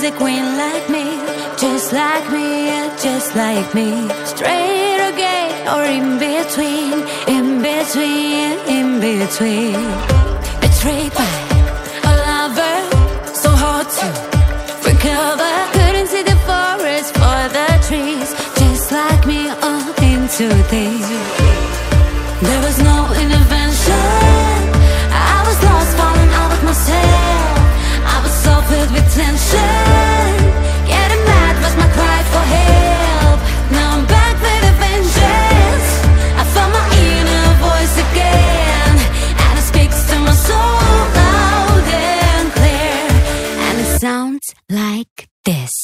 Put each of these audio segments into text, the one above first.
a queen like me, just like me, yeah, just like me. Straight or gay or in between, in between, in between. Betrayed by a lover, so hard to recover. Couldn't see the forest for the trees, just like me, all into these. There was no intervention. I was lost, falling out of myself. I was so filled with tension. Getting mad was my cry for help. Now I'm back with a vengeance. I found my inner voice again, and it speaks to my soul loud and clear. And it sounds like this.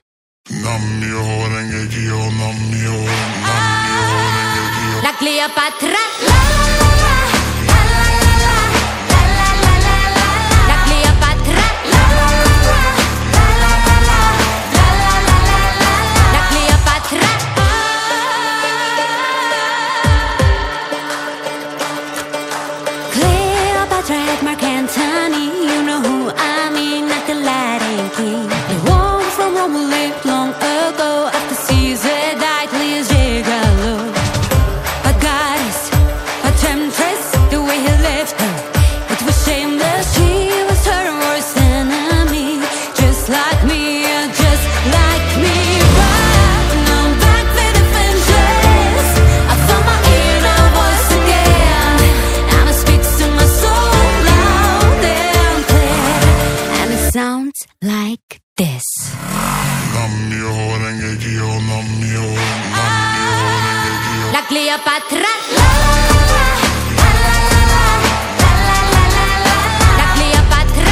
La Cleopatra. Mark Antony, you know who I mean, not the Latin king. The one from Rome who lived long ago, after Caesar died, Leo's Gigolo. A goddess, a temptress, the way he left her, it was shameless. She was her worst enemy, just like me, just like me. But now I'm back with a vengeance. I found my inner voice again, and it speaks to my soul. Sounds like this. La Cleopatra. La Cleopatra.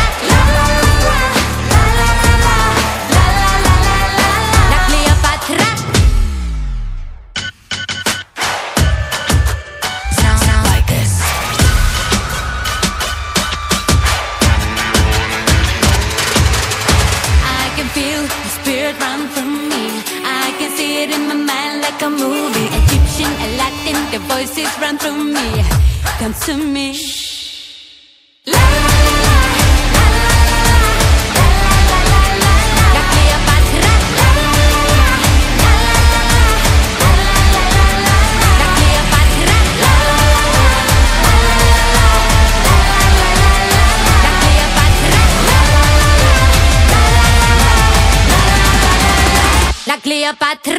La Cleopatra. Sounds like this. Feel the spirit run from me. I can see it in my mind like a movie. Egyptian and Latin, the voices run through me. Come to me. La Cleopatra. La Cleopatra. La Cleopatra.